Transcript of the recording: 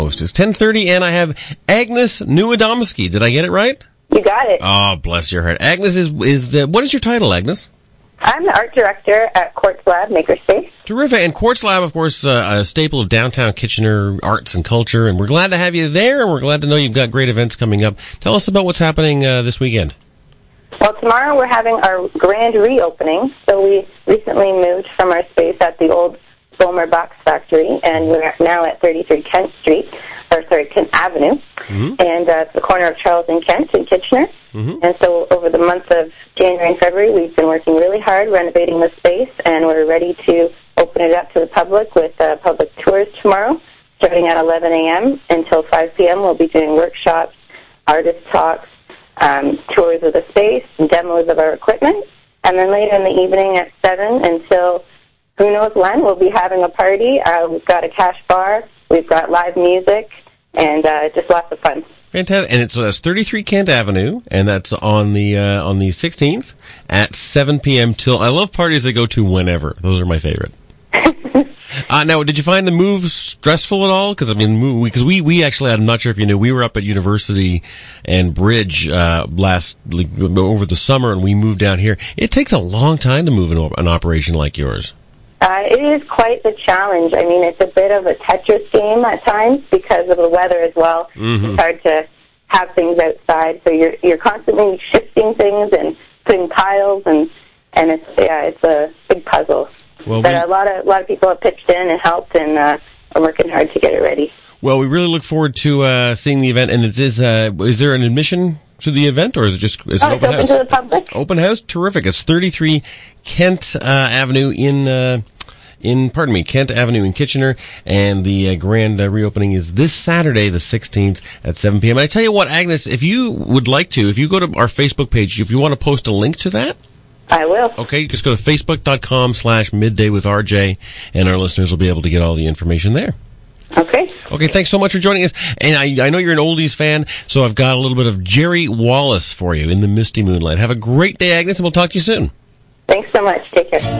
It's 10:30, and I have Agnes Nieuwadomski. Did I get it right? You got it. Oh, bless your heart. Agnes what is your title, Agnes? I'm the art director at Quartz Lab Makerspace. Terrific. And Quartz Lab, of course, a staple of downtown Kitchener arts and culture, and we're glad to have you there, and we're glad to know you've got great events coming up. Tell us about what's happening this weekend. Well, tomorrow we're having our grand reopening. So we recently moved from our space at the old Bomer Box Factory, and we're now at 33 Kent Avenue, and it's the corner of Charles and Kent in Kitchener. And so over the month of January and February, we've been working really hard renovating the space, and we're ready to open it up to the public with public tours tomorrow, starting at 11 a.m. until 5 p.m. We'll be doing workshops, artist talks, tours of the space, and demos of our equipment. And then later in the evening at 7 until who knows when, we'll be having a party. We've got a cash bar, we've got live music, and just lots of fun. Fantastic. And it's 33 Kent Avenue, and that's on the 16th at 7 p.m. till... I love parties that go to whenever. Those are my favorite. Now, did you find the move stressful at all? Because, I mean, we actually, I'm not sure if you knew, we were up at University and Bridge over the summer, and we moved down here. It takes a long time to move an operation like yours. It is quite the challenge. I mean, it's a bit of a Tetris game at times because of the weather as well. It's hard to have things outside, so you're constantly shifting things and putting piles, and it's a big puzzle. Well, but a lot of people have pitched in and helped, and are working hard to get it ready. Well, we really look forward to seeing the event. And is there an admission to the event, or is it just it's an open house? To the public. Open house, terrific. It's 33 Kent Avenue Kent Avenue in Kitchener, and the grand reopening is this Saturday, the 16th at 7 p.m. And I tell you what, Agnes, if you would like to, if you go to our Facebook page, if you want to post a link to that, I will. Okay, just go to facebook.com/middaywithrj, and our listeners will be able to get all the information there. Okay. Okay, thanks so much for joining us. And I know you're an oldies fan, so I've got a little bit of Jerry Wallace for you in the misty moonlight. Have a great day, Agnes, and we'll talk to you soon. Thanks so much. Take care.